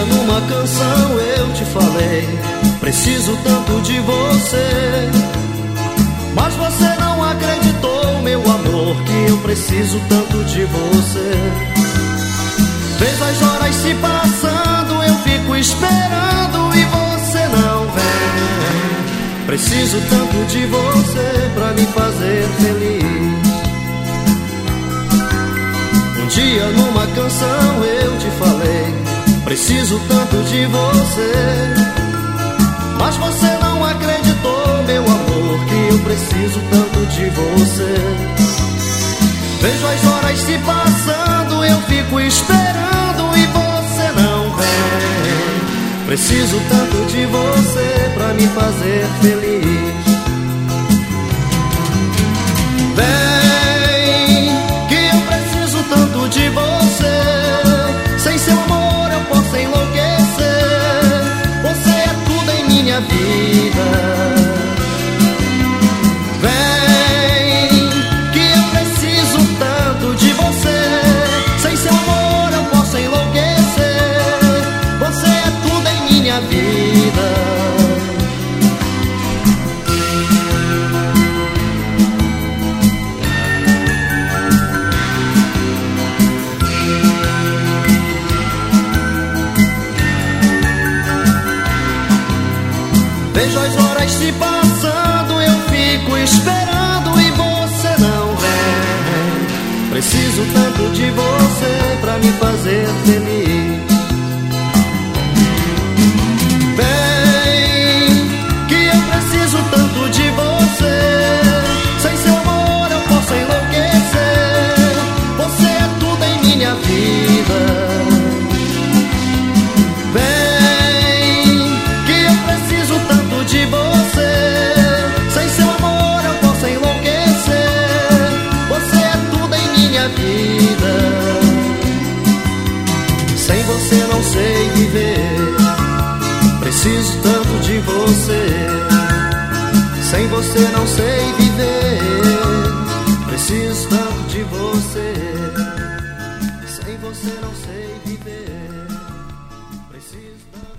numa canção eu te falei, preciso tanto de você. Mas você não acreditou, meu amor, que eu preciso tanto de você. Vejo as horas se passando, eu fico esperando e você não vem. Preciso tanto de você pra me fazer feliz. Um dia numa canção eu te falei, preciso tanto de você. Mas você não acreditou, meu amor, que eu preciso tanto de você. Vejo as horas se passando, eu fico esperando e você não vem. Preciso tanto de você pra me fazer feliz. Vem, que eu preciso tanto de você. Sem seu amor eu posso enlouquecer. Você é tudo em minha vida. Vem, que eu preciso tanto de você. Sem seu amor eu posso enlouquecer. Você é tudo em minha vida. Vejo as horas se passando, eu fico esperando e você não vem. Preciso tanto de você pra me fazer feliz. Vem, que eu preciso tanto de você. Sem seu amor eu posso enlouquecer. Você é tudo em minha vida. De você, sem seu amor eu posso enlouquecer. Você é tudo em minha vida. Sem você não sei viver. Preciso tanto de você. Sem você não sei viver. Preciso tanto de você. Sem você não sei viver. Preciso tanto